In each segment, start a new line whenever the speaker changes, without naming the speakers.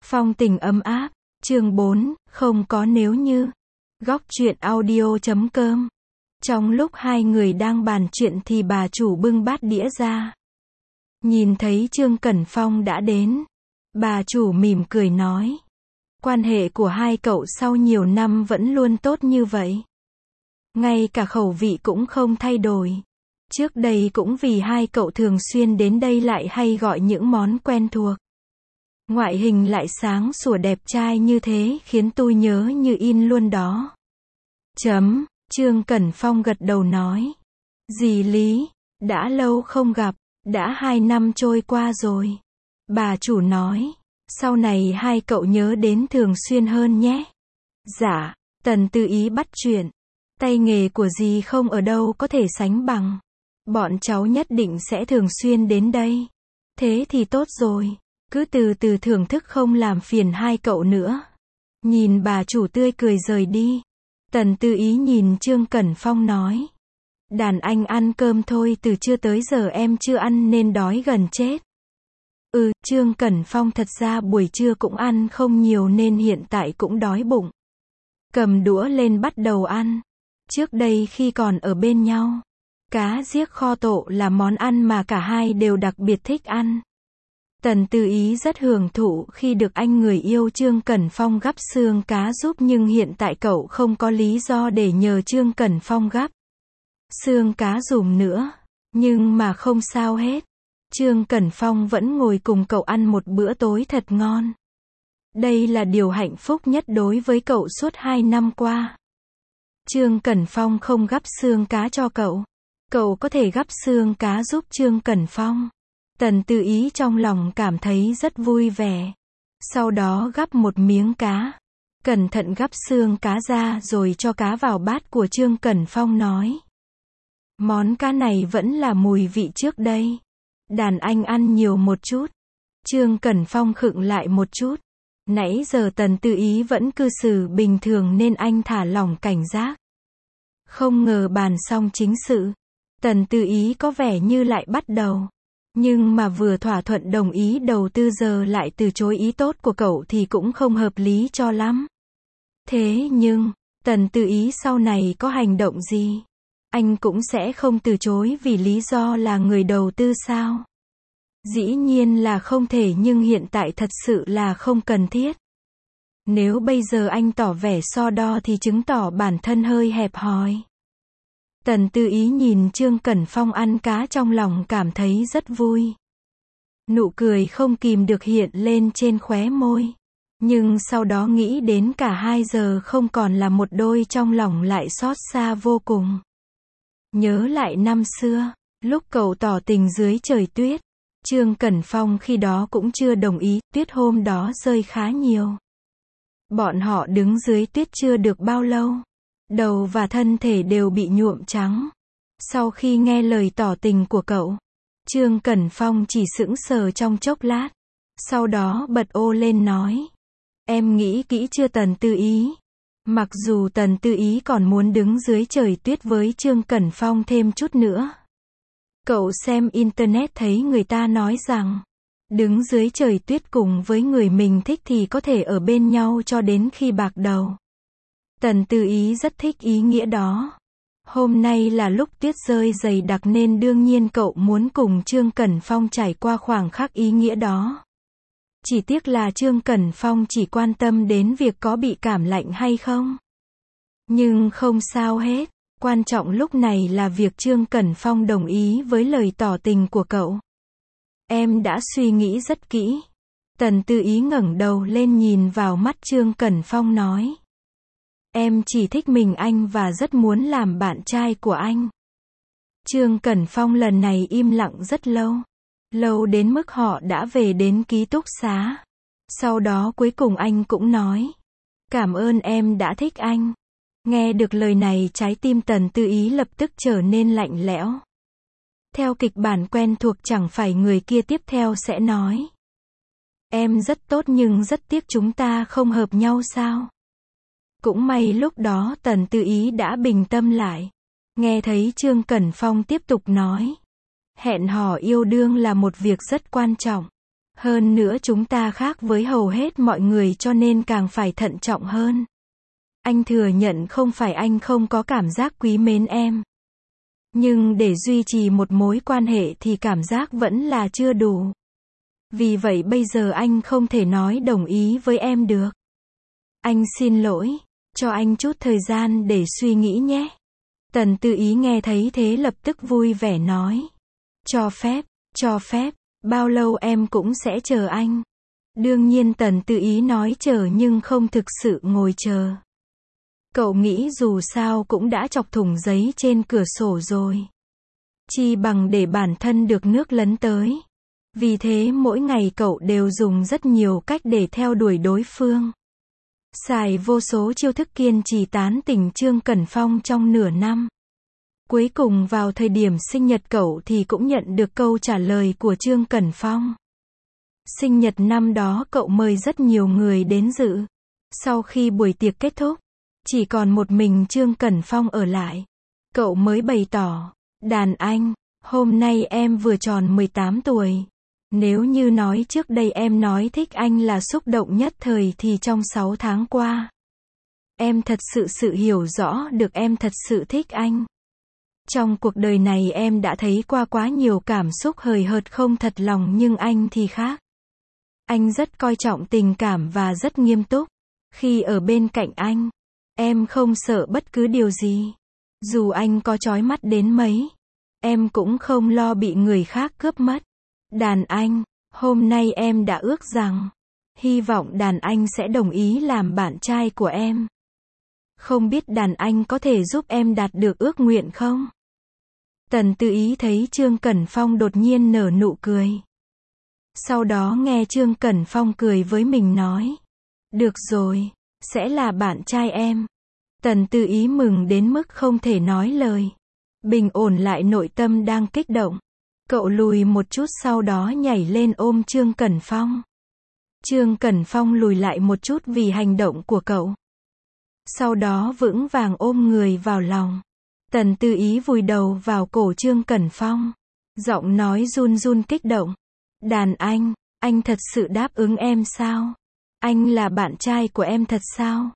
Phong tình ấm áp, chương 4, không có nếu như. Góc truyện audio.com. Trong lúc hai người đang bàn chuyện thì bà chủ bưng bát đĩa ra. Nhìn thấy Trương Cẩn Phong đã đến, bà chủ mỉm cười nói. Quan hệ của hai cậu sau nhiều năm vẫn luôn tốt như vậy. Ngay cả khẩu vị cũng không thay đổi. Trước đây cũng vì hai cậu thường xuyên đến đây lại hay gọi những món quen thuộc. Ngoại hình lại sáng sủa đẹp trai như thế khiến tôi nhớ như in luôn đó. Trương Cẩn Phong gật đầu nói. Dì Lý, đã lâu không gặp, đã 2 năm trôi qua rồi. Bà chủ nói, sau này hai cậu nhớ đến thường xuyên hơn nhé. Dạ, Tần Tư Ý bắt chuyện. Tay nghề của dì không ở đâu có thể sánh bằng. Bọn cháu nhất định sẽ thường xuyên đến đây. Thế thì tốt rồi. Cứ từ từ thưởng thức không làm phiền hai cậu nữa. Nhìn bà chủ tươi cười rời đi. Tần Tư Ý nhìn Trương Cẩn Phong nói. Đàn anh ăn cơm thôi, từ trưa tới giờ em chưa ăn nên đói gần chết. Trương Cẩn Phong thật ra buổi trưa cũng ăn không nhiều nên hiện tại cũng đói bụng. Cầm đũa lên bắt đầu ăn. Trước đây khi còn ở bên nhau, cá giếc kho tộ là món ăn mà cả hai đều đặc biệt thích ăn. Tần Tư Ý rất hưởng thụ khi được anh người yêu Trương Cẩn Phong gắp xương cá giúp, nhưng hiện tại cậu không có lý do để nhờ Trương Cẩn Phong gắp xương cá dùm nữa. Nhưng mà không sao hết. Trương Cẩn Phong vẫn ngồi cùng cậu ăn một bữa tối thật ngon. Đây là điều hạnh phúc nhất đối với cậu suốt 2 năm qua. Trương Cẩn Phong không gắp xương cá cho cậu. Cậu có thể gắp xương cá giúp Trương Cẩn Phong. Tần Tư Ý trong lòng cảm thấy rất vui vẻ. Sau đó gắp một miếng cá. Cẩn thận gắp xương cá ra rồi cho cá vào bát của Trương Cẩn Phong nói. Món cá này vẫn là mùi vị trước đây. Đàn anh ăn nhiều một chút. Trương Cẩn Phong khựng lại một chút. Nãy giờ Tần Tư Ý vẫn cư xử bình thường nên anh thả lỏng cảnh giác. Không ngờ bàn xong chính sự, Tần Tư Ý có vẻ như lại bắt đầu. Nhưng mà vừa thỏa thuận đồng ý đầu tư giờ lại từ chối ý tốt của cậu thì cũng không hợp lý cho lắm. Thế nhưng, Tần Tư Ý sau này có hành động gì, anh cũng sẽ không từ chối vì lý do là người đầu tư sao? Dĩ nhiên là không thể, nhưng hiện tại thật sự là không cần thiết. Nếu bây giờ anh tỏ vẻ so đo thì chứng tỏ bản thân hơi hẹp hòi. Tần Tư Ý nhìn Trương Cẩn Phong ăn cá trong lòng cảm thấy rất vui. Nụ cười không kìm được hiện lên trên khóe môi. Nhưng sau đó nghĩ đến cả hai giờ không còn là một đôi trong lòng lại xót xa vô cùng. Nhớ lại năm xưa, lúc cậu tỏ tình dưới trời tuyết. Trương Cẩn Phong khi đó cũng chưa đồng ý, tuyết hôm đó rơi khá nhiều. Bọn họ đứng dưới tuyết chưa được bao lâu. Đầu và thân thể đều bị nhuộm trắng. Sau khi nghe lời tỏ tình của cậu, Trương Cẩn Phong chỉ sững sờ trong chốc lát. Sau đó bật ô lên nói. Em nghĩ kỹ chưa Tần Tư Ý? Mặc dù Tần Tư Ý còn muốn đứng dưới trời tuyết với Trương Cẩn Phong thêm chút nữa. Cậu xem internet thấy người ta nói rằng, đứng dưới trời tuyết cùng với người mình thích thì có thể ở bên nhau cho đến khi bạc đầu. Tần Tư Ý rất thích ý nghĩa đó. Hôm nay là lúc tuyết rơi dày đặc nên đương nhiên cậu muốn cùng Trương Cẩn Phong trải qua khoảng khắc ý nghĩa đó. Chỉ tiếc là Trương Cẩn Phong chỉ quan tâm đến việc có bị cảm lạnh hay không. Nhưng không sao hết. Quan trọng lúc này là việc Trương Cẩn Phong đồng ý với lời tỏ tình của cậu. Em đã suy nghĩ rất kỹ. Tần Tư Ý ngẩng đầu lên nhìn vào mắt Trương Cẩn Phong nói. Em chỉ thích mình anh và rất muốn làm bạn trai của anh. Trương Cẩn Phong lần này im lặng rất lâu. Lâu đến mức họ đã về đến ký túc xá. Sau đó cuối cùng anh cũng nói. Cảm ơn em đã thích anh. Nghe được lời này trái tim Tần Tư Ý lập tức trở nên lạnh lẽo. Theo kịch bản quen thuộc chẳng phải người kia tiếp theo sẽ nói. Em rất tốt nhưng rất tiếc chúng ta không hợp nhau sao? Cũng may lúc đó Tần Tư Ý đã bình tâm lại. Nghe thấy Trương Cẩn Phong tiếp tục nói. Hẹn hò yêu đương là một việc rất quan trọng. Hơn nữa chúng ta khác với hầu hết mọi người cho nên càng phải thận trọng hơn. Anh thừa nhận không phải anh không có cảm giác quý mến em. Nhưng để duy trì một mối quan hệ thì cảm giác vẫn là chưa đủ. Vì vậy bây giờ anh không thể nói đồng ý với em được. Anh xin lỗi, cho anh chút thời gian để suy nghĩ nhé. Tần Tư Ý nghe thấy thế lập tức vui vẻ nói. Cho phép, bao lâu em cũng sẽ chờ anh. Đương nhiên Tần Tư Ý nói chờ nhưng không thực sự ngồi chờ. Cậu nghĩ dù sao cũng đã chọc thủng giấy trên cửa sổ rồi. Chi bằng để bản thân được nước lấn tới. Vì thế mỗi ngày cậu đều dùng rất nhiều cách để theo đuổi đối phương. Xài vô số chiêu thức kiên trì tán tỉnh Trương Cẩn Phong trong nửa năm. Cuối cùng vào thời điểm sinh nhật cậu thì cũng nhận được câu trả lời của Trương Cẩn Phong. Sinh nhật năm đó cậu mời rất nhiều người đến dự. Sau khi buổi tiệc kết thúc, chỉ còn một mình Trương Cẩn Phong ở lại. Cậu mới bày tỏ, đàn anh, hôm nay em vừa tròn 18 tuổi. Nếu như nói trước đây em nói thích anh là xúc động nhất thời thì trong 6 tháng qua, em thật sự hiểu rõ được em thật sự thích anh. Trong cuộc đời này em đã thấy qua quá nhiều cảm xúc hời hợt không thật lòng nhưng anh thì khác. Anh rất coi trọng tình cảm và rất nghiêm túc. Khi ở bên cạnh anh, em không sợ bất cứ điều gì. Dù anh có chói mắt đến mấy, em cũng không lo bị người khác cướp mất. Đàn anh, hôm nay em đã ước rằng, hy vọng đàn anh sẽ đồng ý làm bạn trai của em. Không biết đàn anh có thể giúp em đạt được ước nguyện không? Tần Tư Ý thấy Trương Cẩn Phong đột nhiên nở nụ cười. Sau đó nghe Trương Cẩn Phong cười với mình nói. Được rồi, sẽ là bạn trai em. Tần Tư Ý mừng đến mức không thể nói lời. Bình ổn lại nội tâm đang kích động. Cậu lùi một chút sau đó nhảy lên ôm Trương Cẩn Phong. Trương Cẩn Phong lùi lại một chút vì hành động của cậu. Sau đó vững vàng ôm người vào lòng. Tần Tư Ý vùi đầu vào cổ Trương Cẩn Phong. Giọng nói run run kích động. Đàn anh thật sự đáp ứng em sao? Anh là bạn trai của em thật sao?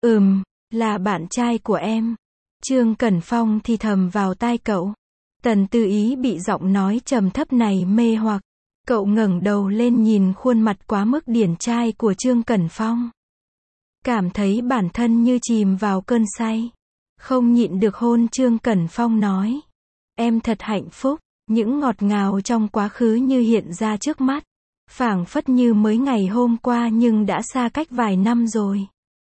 Là bạn trai của em. Trương Cẩn Phong thì thầm vào tai cậu. Tần Tư Ý bị giọng nói trầm thấp này mê hoặc. Cậu ngẩng đầu lên nhìn khuôn mặt quá mức điển trai của Trương Cẩn Phong. Cảm thấy bản thân như chìm vào cơn say. Không nhịn được hôn Trương Cẩn Phong nói. Em thật hạnh phúc. Những ngọt ngào trong quá khứ như hiện ra trước mắt. Phảng phất như mới ngày hôm qua nhưng đã xa cách vài năm rồi.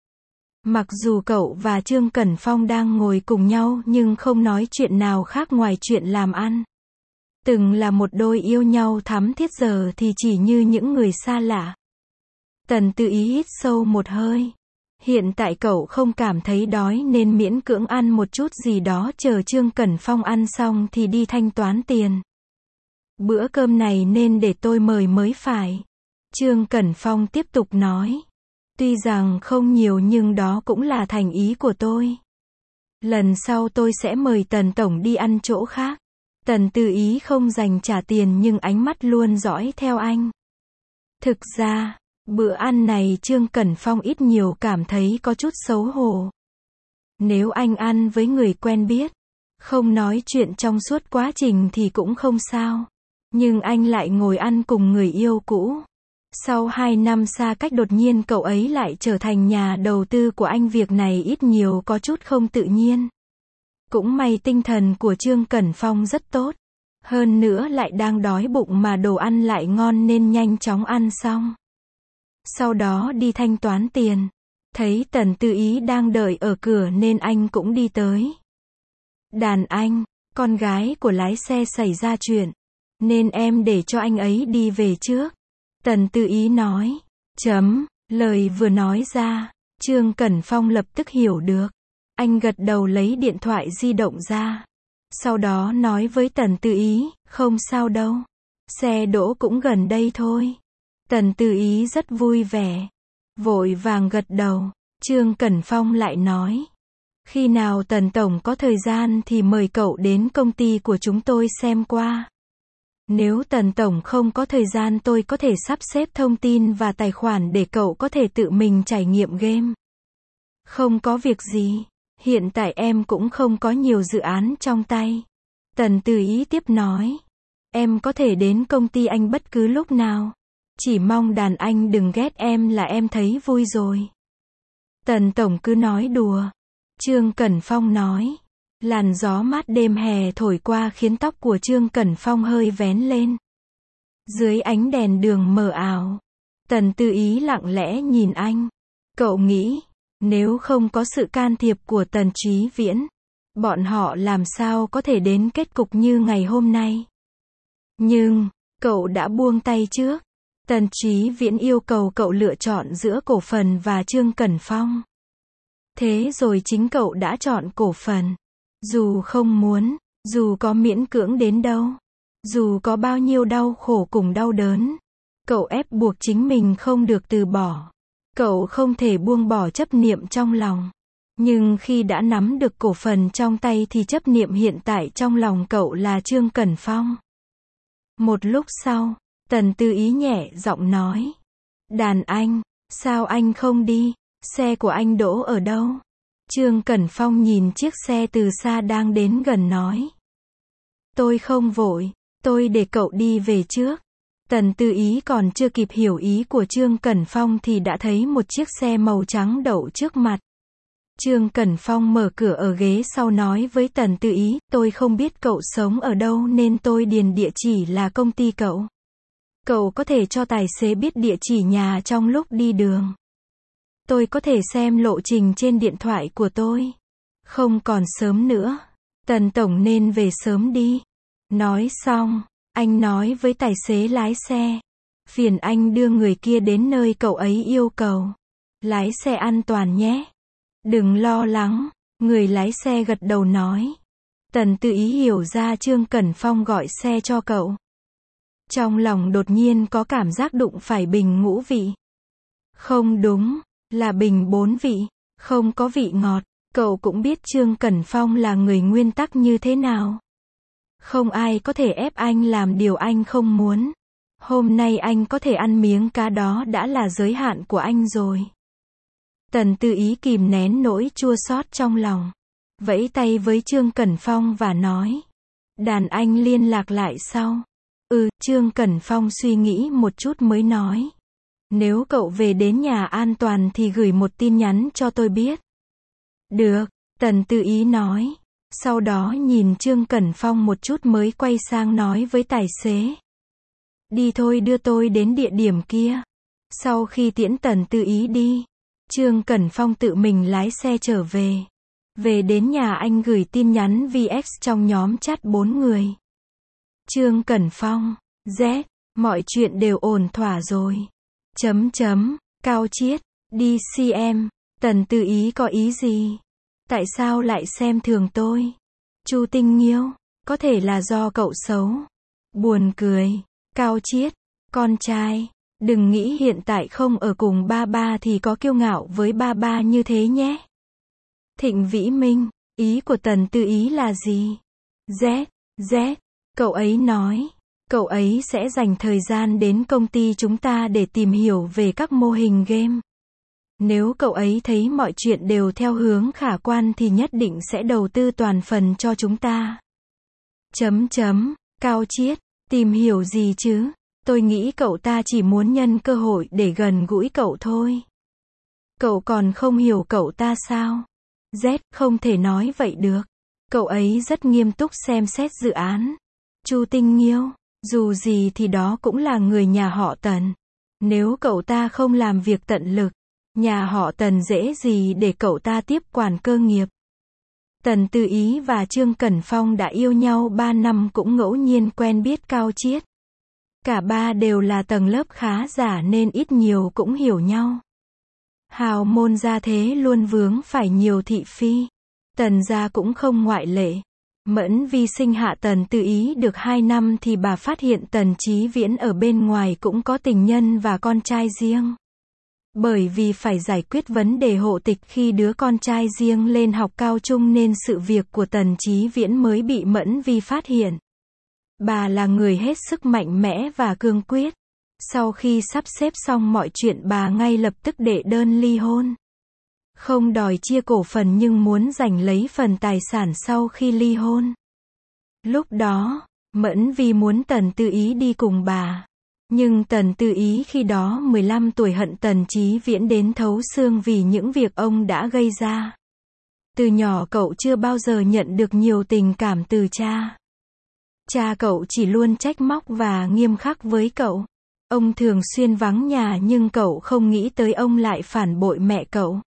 Mặc dù cậu và Trương Cẩn Phong đang ngồi cùng nhau nhưng không nói chuyện nào khác ngoài chuyện làm ăn. Từng là một đôi yêu nhau thắm thiết giờ thì chỉ như những người xa lạ. Tần Tư Ý hít sâu một hơi. Hiện tại cậu không cảm thấy đói nên miễn cưỡng ăn một chút gì đó chờ Trương Cẩn Phong ăn xong thì đi thanh toán tiền. Bữa cơm này nên để tôi mời mới phải. Trương Cẩn Phong tiếp tục nói. Tuy rằng không nhiều nhưng đó cũng là thành ý của tôi. Lần sau tôi sẽ mời Tần Tổng đi ăn chỗ khác. Tần Tư Ý không dành trả tiền nhưng ánh mắt luôn dõi theo anh. Thực ra, bữa ăn này Trương Cẩn Phong ít nhiều cảm thấy có chút xấu hổ. Nếu anh ăn với người quen biết, không nói chuyện trong suốt quá trình thì cũng không sao. Nhưng anh lại ngồi ăn cùng người yêu cũ. Sau 2 năm xa cách đột nhiên cậu ấy lại trở thành nhà đầu tư của anh, việc này ít nhiều có chút không tự nhiên. Cũng may tinh thần của Trương Cẩn Phong rất tốt. Hơn nữa lại đang đói bụng mà đồ ăn lại ngon nên nhanh chóng ăn xong. Sau đó đi thanh toán tiền. Thấy Tần Tư Ý đang đợi ở cửa nên anh cũng đi tới. Đàn anh, con gái của lái xe xảy ra chuyện. Nên em để cho anh ấy đi về trước. Tần Tư Ý nói. Lời vừa nói ra, Trương Cẩn Phong lập tức hiểu được. Anh gật đầu lấy điện thoại di động ra. Sau đó nói với Tần Tư Ý, không sao đâu. Xe đỗ cũng gần đây thôi. Tần Tư Ý rất vui vẻ. Vội vàng gật đầu. Trương Cẩn Phong lại nói. Khi nào Tần Tổng có thời gian thì mời cậu đến công ty của chúng tôi xem qua. Nếu Tần Tổng không có thời gian tôi có thể sắp xếp thông tin và tài khoản để cậu có thể tự mình trải nghiệm game. Không có việc gì. Hiện tại em cũng không có nhiều dự án trong tay. Tần Tư Ý tiếp nói. Em có thể đến công ty anh bất cứ lúc nào. Chỉ mong đàn anh đừng ghét em là em thấy vui rồi. Tần Tổng cứ nói đùa. Trương Cẩn Phong nói. Làn gió mát đêm hè thổi qua khiến tóc của Trương Cẩn Phong hơi vén lên. Dưới ánh đèn đường mờ ảo, Tần Tư Ý lặng lẽ nhìn anh. Cậu nghĩ, nếu không có sự can thiệp của Tần Chí Viễn, bọn họ làm sao có thể đến kết cục như ngày hôm nay. Nhưng, cậu đã buông tay trước. Tần Chí Viễn yêu cầu cậu lựa chọn giữa cổ phần và Trương Cẩn Phong. Thế rồi chính cậu đã chọn cổ phần. Dù không muốn, dù có miễn cưỡng đến đâu, dù có bao nhiêu đau khổ cùng đau đớn, cậu ép buộc chính mình không được từ bỏ. Cậu không thể buông bỏ chấp niệm trong lòng. Nhưng khi đã nắm được cổ phần trong tay thì chấp niệm hiện tại trong lòng cậu là Trương Cẩn Phong. Một lúc sau, Tần Tư Ý nhẹ giọng nói. Đàn anh, sao anh không đi? Xe của anh đỗ ở đâu? Trương Cẩn Phong nhìn chiếc xe từ xa đang đến gần nói. Tôi không vội, tôi để cậu đi về trước. Tần Tư Ý còn chưa kịp hiểu ý của Trương Cẩn Phong thì đã thấy một chiếc xe màu trắng đậu trước mặt. Trương Cẩn Phong mở cửa ở ghế sau nói với Tần Tư Ý, tôi không biết cậu sống ở đâu nên tôi điền địa chỉ là công ty cậu. Cậu có thể cho tài xế biết địa chỉ nhà trong lúc đi đường. Tôi có thể xem lộ trình trên điện thoại của tôi. Không còn sớm nữa. Tần Tổng nên về sớm đi. Nói xong, anh nói với tài xế lái xe. Phiền anh đưa người kia đến nơi cậu ấy yêu cầu. Lái xe an toàn nhé. Đừng lo lắng. Người lái xe gật đầu nói. Tần Tư Ý hiểu ra Trương Cẩn Phong gọi xe cho cậu. Trong lòng đột nhiên có cảm giác đụng phải bình ngũ vị. Không đúng. Là bình 4 vị, không có vị ngọt. Cậu cũng biết Trương Cẩn Phong là người nguyên tắc như thế nào. Không ai có thể ép anh làm điều anh không muốn. Hôm nay anh có thể ăn miếng cá đó đã là giới hạn của anh rồi. Tần Tư Ý kìm nén nỗi chua xót trong lòng. Vẫy tay với Trương Cẩn Phong và nói. Đàn anh liên lạc lại sau. Trương Cẩn Phong suy nghĩ một chút mới nói. Nếu cậu về đến nhà an toàn thì gửi một tin nhắn cho tôi biết. Được, Tần Tư Ý nói. Sau đó nhìn Trương Cẩn Phong một chút mới quay sang nói với tài xế. Đi thôi, đưa tôi đến địa điểm kia. Sau khi tiễn Tần Tư Ý đi, Trương Cẩn Phong tự mình lái xe trở về. Về đến nhà anh gửi tin nhắn VX trong nhóm chat 4 người. Trương Cẩn Phong, Z, mọi chuyện đều ổn thỏa rồi. Cao Chiết, đi CM, Tần Tư Ý có ý gì? Tại sao lại xem thường tôi? Chu Tinh Nghiêu, có thể là do cậu xấu. Buồn cười, Cao Chiết, con trai, đừng nghĩ hiện tại không ở cùng ba ba thì có kiêu ngạo với ba ba như thế nhé. Thịnh Vĩ Minh, ý của Tần Tư Ý là gì? Z, cậu ấy nói. Cậu ấy sẽ dành thời gian đến công ty chúng ta để tìm hiểu về các mô hình game. Nếu cậu ấy thấy mọi chuyện đều theo hướng khả quan thì nhất định sẽ đầu tư toàn phần cho chúng ta. Cao Chiết, tìm hiểu gì chứ? Tôi nghĩ cậu ta chỉ muốn nhân cơ hội để gần gũi cậu thôi. Cậu còn không hiểu cậu ta sao? Z, không thể nói vậy được. Cậu ấy rất nghiêm túc xem xét dự án. Chu Tinh Nghiêu, dù gì thì đó cũng là người nhà họ Tần. Nếu cậu ta không làm việc tận lực, nhà họ Tần dễ gì để cậu ta tiếp quản cơ nghiệp. Tần Tư Ý và Trương Cẩn Phong đã yêu nhau 3 năm cũng ngẫu nhiên quen biết Cao Chiết. Cả ba đều là tầng lớp khá giả nên ít nhiều cũng hiểu nhau. Hào môn gia thế luôn vướng phải nhiều thị phi. Tần gia cũng không ngoại lệ. Mẫn Vi sinh hạ Tần Tư Ý được 2 năm thì bà phát hiện Tần Chí Viễn ở bên ngoài cũng có tình nhân và con trai riêng. Bởi vì phải giải quyết vấn đề hộ tịch khi đứa con trai riêng lên học cao trung nên sự việc của Tần Chí Viễn mới bị Mẫn Vi phát hiện. Bà là người hết sức mạnh mẽ và cương quyết. Sau khi sắp xếp xong mọi chuyện bà ngay lập tức đệ đơn ly hôn. Không đòi chia cổ phần nhưng muốn giành lấy phần tài sản sau khi ly hôn. Lúc đó, Mẫn Vi muốn Tần Tư Ý đi cùng bà. Nhưng Tần Tư Ý khi đó 15 tuổi hận Tần Chí Viễn đến thấu xương vì những việc ông đã gây ra. Từ nhỏ cậu chưa bao giờ nhận được nhiều tình cảm từ cha. Cha cậu chỉ luôn trách móc và nghiêm khắc với cậu. Ông thường xuyên vắng nhà nhưng cậu không nghĩ tới ông lại phản bội mẹ cậu.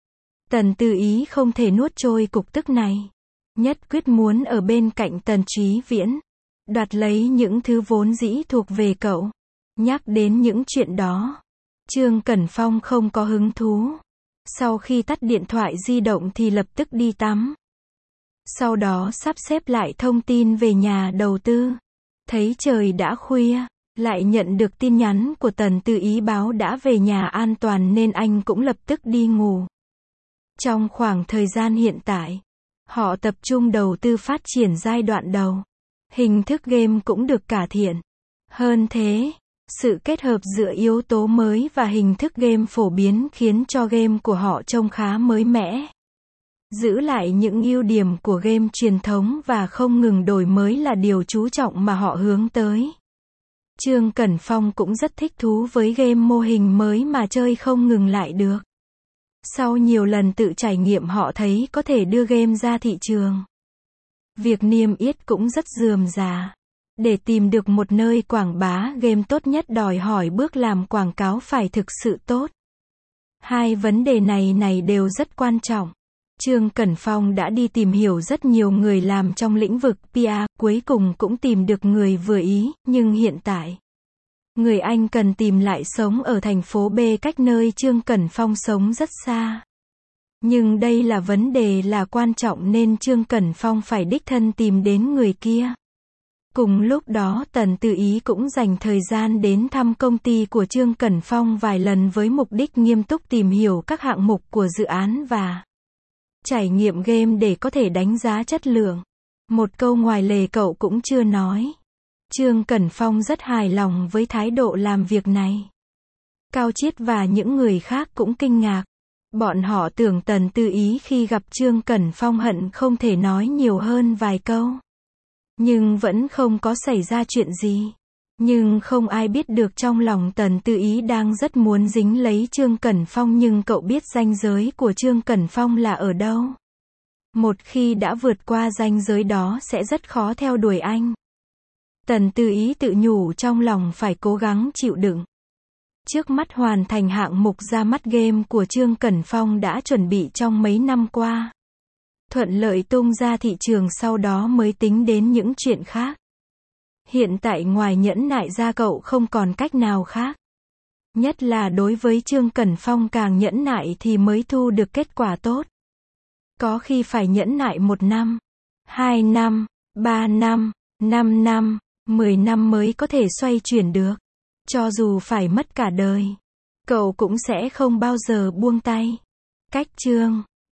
Tần Tư Ý không thể nuốt trôi cục tức này. Nhất quyết muốn ở bên cạnh Tần Chí Viễn. Đoạt lấy những thứ vốn dĩ thuộc về cậu. Nhắc đến những chuyện đó, Trương Cẩn Phong không có hứng thú. Sau khi tắt điện thoại di động thì lập tức đi tắm. Sau đó sắp xếp lại thông tin về nhà đầu tư. Thấy trời đã khuya, lại nhận được tin nhắn của Tần Tư Ý báo đã về nhà an toàn nên anh cũng lập tức đi ngủ. Trong khoảng thời gian hiện tại, họ tập trung đầu tư phát triển giai đoạn đầu. Hình thức game cũng được cải thiện. Hơn thế, sự kết hợp giữa yếu tố mới và hình thức game phổ biến khiến cho game của họ trông khá mới mẻ. Giữ lại những ưu điểm của game truyền thống và không ngừng đổi mới là điều chú trọng mà họ hướng tới. Trương Cẩn Phong cũng rất thích thú với game mô hình mới mà chơi không ngừng lại được. Sau nhiều lần tự trải nghiệm họ thấy có thể đưa game ra thị trường. Việc niêm yết cũng rất rườm rà. Để tìm được một nơi quảng bá game tốt nhất đòi hỏi bước làm quảng cáo phải thực sự tốt. Hai vấn đề này đều rất quan trọng. Trương Cẩn Phong đã đi tìm hiểu rất nhiều người làm trong lĩnh vực PR, cuối cùng cũng tìm được người vừa ý, nhưng hiện tại, người anh cần tìm lại sống ở thành phố B cách nơi Trương Cẩn Phong sống rất xa. Nhưng đây là vấn đề là quan trọng nên Trương Cẩn Phong phải đích thân tìm đến người kia. Cùng lúc đó Tần Tư Ý cũng dành thời gian đến thăm công ty của Trương Cẩn Phong vài lần với mục đích nghiêm túc tìm hiểu các hạng mục của dự án và trải nghiệm game để có thể đánh giá chất lượng. Một câu ngoài lề cậu cũng chưa nói. Trương Cẩn Phong rất hài lòng với thái độ làm việc này. Cao Chiết và những người khác cũng kinh ngạc. Bọn họ tưởng Tần Tư Ý khi gặp Trương Cẩn Phong hận không thể nói nhiều hơn vài câu. Nhưng vẫn không có xảy ra chuyện gì. Nhưng không ai biết được trong lòng Tần Tư Ý đang rất muốn dính lấy Trương Cẩn Phong nhưng cậu biết ranh giới của Trương Cẩn Phong là ở đâu. Một khi đã vượt qua ranh giới đó sẽ rất khó theo đuổi anh. Tần Tư Ý tự nhủ trong lòng phải cố gắng chịu đựng. Trước mắt hoàn thành hạng mục ra mắt game của Trương Cẩn Phong đã chuẩn bị trong mấy năm qua. Thuận lợi tung ra thị trường sau đó mới tính đến những chuyện khác. Hiện tại ngoài nhẫn nại ra cậu không còn cách nào khác. Nhất là đối với Trương Cẩn Phong càng nhẫn nại thì mới thu được kết quả tốt. Có khi phải nhẫn nại 1 năm, 2 năm, 3 năm, 5 năm, 10 năm mới có thể xoay chuyển được. Cho dù phải mất cả đời, cậu cũng sẽ không bao giờ buông tay. Cách Trương